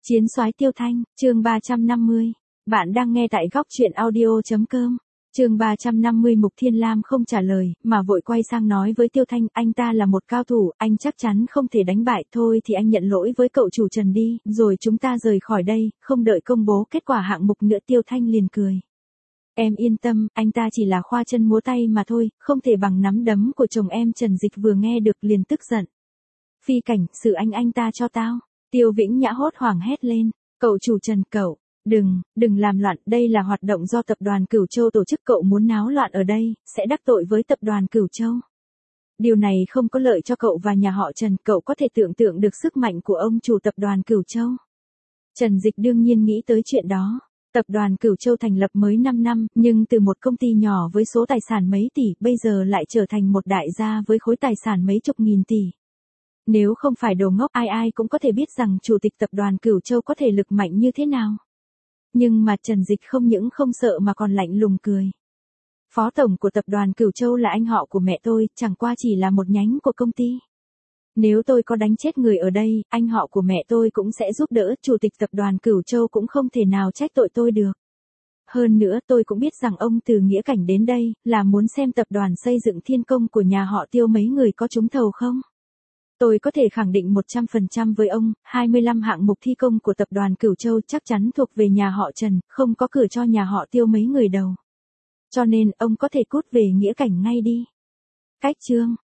Chiến soái Tiêu Thanh, chương 350. Bạn đang nghe tại góc truyện audio.com. Chương 350. Mục Thiên Lam không trả lời, mà vội quay sang nói với Tiêu Thanh, anh ta là một cao thủ, anh chắc chắn không thể đánh bại, thôi thì anh nhận lỗi với cậu chủ Trần đi, rồi chúng ta rời khỏi đây, không đợi công bố kết quả hạng mục nữa. Tiêu Thanh liền cười. Em yên tâm, anh ta chỉ là khoa chân múa tay mà thôi, không thể bằng nắm đấm của chồng em. Trần Dịch vừa nghe được liền tức giận. Phi Cảnh, xử anh ta cho tao. Tiêu Vĩnh Nhã hốt hoảng hét lên, cậu chủ Trần, cậu, đừng làm loạn, đây là hoạt động do tập đoàn Cửu Châu tổ chức, cậu muốn náo loạn ở đây, sẽ đắc tội với tập đoàn Cửu Châu. Điều này không có lợi cho cậu và nhà họ Trần, cậu có thể tưởng tượng được sức mạnh của ông chủ tập đoàn Cửu Châu. Trần Dịch đương nhiên nghĩ tới chuyện đó. Tập đoàn Cửu Châu thành lập mới 5 năm, nhưng từ một công ty nhỏ với số tài sản mấy tỷ, bây giờ lại trở thành một đại gia với khối tài sản mấy chục nghìn tỷ. Nếu không phải đồ ngốc, ai cũng có thể biết rằng chủ tịch tập đoàn Cửu Châu có thể lực mạnh như thế nào. Nhưng mà Trần Dịch không những không sợ mà còn lạnh lùng cười. Phó tổng của tập đoàn Cửu Châu là anh họ của mẹ tôi, chẳng qua chỉ là một nhánh của công ty. Nếu tôi có đánh chết người ở đây, anh họ của mẹ tôi cũng sẽ giúp đỡ, chủ tịch tập đoàn Cửu Châu cũng không thể nào trách tội tôi được. Hơn nữa tôi cũng biết rằng ông từ Nghĩa Cảnh đến đây, là muốn xem tập đoàn xây dựng Thiên Công của nhà họ Tiêu mấy người có trúng thầu không. Tôi có thể khẳng định 100% với ông, 25 hạng mục thi công của tập đoàn Cửu Châu chắc chắn thuộc về nhà họ Trần, không có cửa cho nhà họ Tiêu mấy người đâu. Cho nên, ông có thể cút về Nghĩa Cảnh ngay đi. Cách chương.